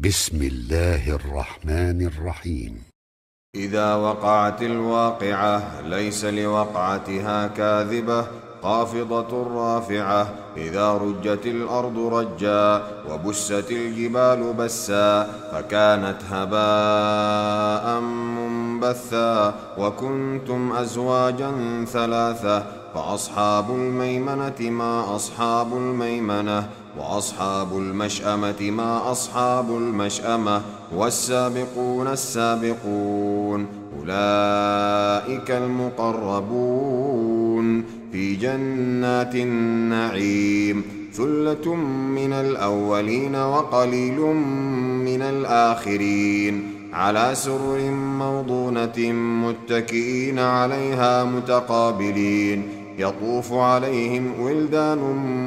بسم الله الرحمن الرحيم. إذا وقعت الواقعة ليس لوقعتها كاذبة خافضة رافعة. إذا رجت الأرض رجا وبست الجبال بسا فكانت هباء منبثا وكنتم أزواجا ثلاثة فأصحاب الميمنة ما أصحاب الميمنة وأصحاب المشأمة ما أصحاب المشأمة والسابقون السابقون أولئك المقربون في جنات النعيم ثلة من الأولين وقليل من الآخرين على سرر موضونة متكئين عليها متقابلين يطوف عليهم ولدان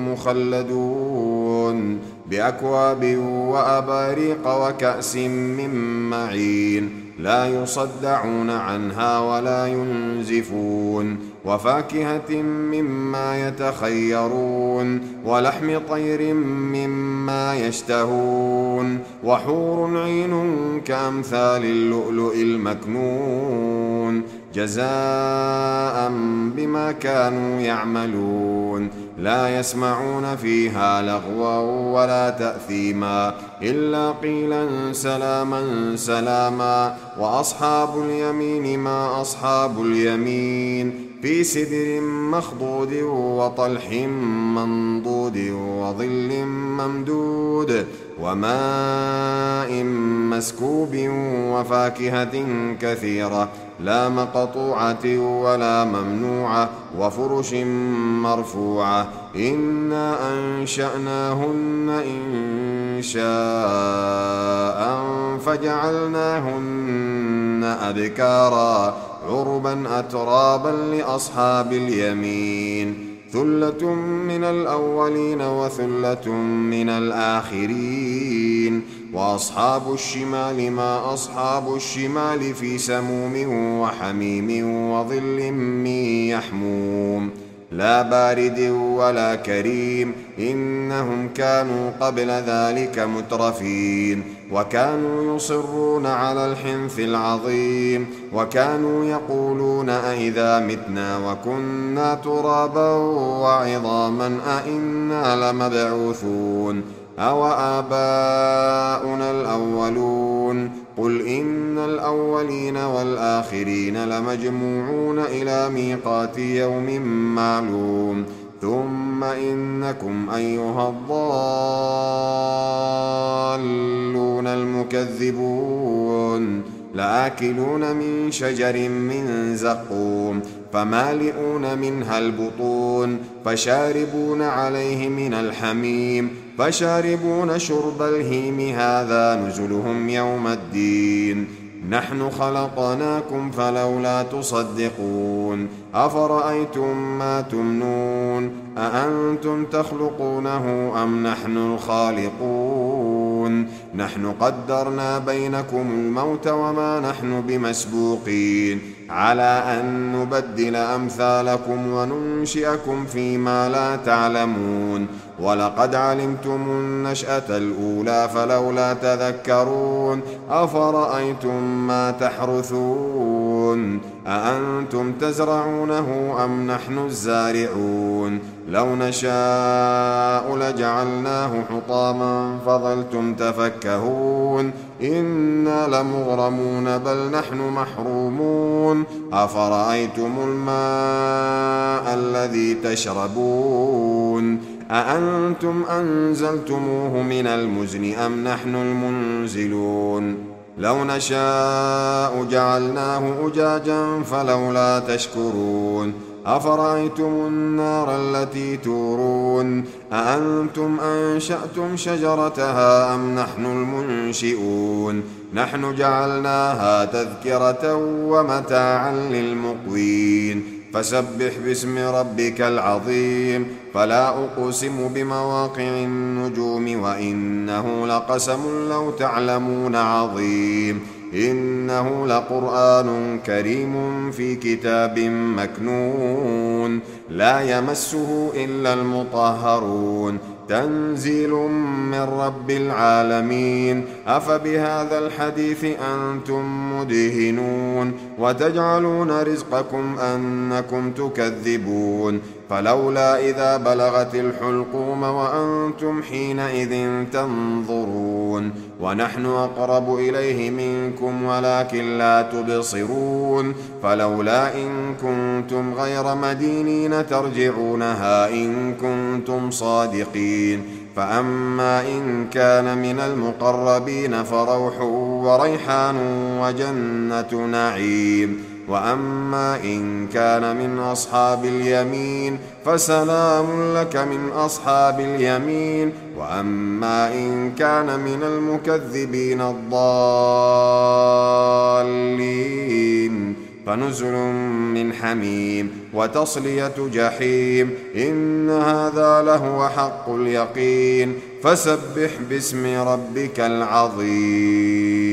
مخلدون بأكواب وأباريق وكأس من معين لا يصدعون عنها ولا ينزفون وفاكهة مما يتخيرون ولحم طير مما يشتهون وحور عين كأمثال اللؤلؤ المكنون جزاء بما كانوا يعملون لا يسمعون فيها لغوا ولا تأثيما إلا قيلا سلاما سلاما وأصحاب اليمين ما أصحاب اليمين في سدر مخضود وطلح منضود وظل ممدود وماء مسكوب وفاكهة كثيرة لا مقطوعة ولا ممنوعة وفرش مرفوعة إنا أنشأناهن إنشاء فجعلناهن أبكارا عربا أترابا لأصحاب اليمين ثلة من الأولين وثلة من الآخرين وأصحاب الشمال ما أصحاب الشمال في سموم وحميم وظل من يحموم لا بارد ولا كريم إنهم كانوا قبل ذلك مترفين وكانوا يصرون على الحنث العظيم وكانوا يقولون أئذا متنا وكنا ترابا وعظاما أئنا لمبعوثون أو آباؤنا الأولون قل إن الأولين والآخرين لمجموعون إلى ميقات يوم معلوم ثم إنكم أيها الضالون المكذبون لآكلون من شجر من زقوم فمالئون منها البطون فشاربون عليه من الحميم فشاربون شرب الهيم هذا نزلهم يوم الدين نحن خلقناكم فلولا تصدقون أفرأيتم ما تمنون أأنتم تخلقونه أم نحن الخالقون نحن قدرنا بينكم الموت وما نحن بمسبوقين على أن نبدل أمثالكم وننشئكم فيما لا تعلمون ولقد علمتم النشأة الأولى فلولا تذكرون أفرأيتم ما تحرثون أأنتم تزرعونه أم نحن الزارعون لو نشاء لجعلناه حطاما فظلتم تفكهون إنا لمغرمون بل نحن محرومون أفرأيتم الماء الذي تشربون أأنتم أنزلتموه من المزن أم نحن المنزلون لو نشاء جعلناه أجاجا فلولا تشكرون أفرأيتم النار التي تورون أأنتم أنشأتم شجرتها أم نحن المنشئون نحن جعلناها تذكرة ومتاعا للمقوين فسبح باسم ربك العظيم فلا أقسم بمواقع النجوم وإنه لقسم لو تعلمون عظيم إنه لقرآن كريم في كتاب مكنون لا يمسه إلا المطهرون تنزيل من رب العالمين. أفبهذا الحديث أنتم مدهنون وتجعلون رزقكم أنكم تكذبون. فلولا إذا بلغت الحلقوم وأنتم حينئذ تنظرون ونحن أقرب إليه منكم ولكن لا تبصرون. فلولا إن كنتم غير مدينين ترجعونها إن كنتم صادقين. فأما إن كان من المقربين فروح وريحان وجنة نعيم. وأما إن كان من أصحاب اليمين فسلام لك من أصحاب اليمين. وأما إن كان من المكذبين الضالين فنزل من حميم وتصلية جحيم. إن هذا لهو حق اليقين. فسبح باسم ربك العظيم.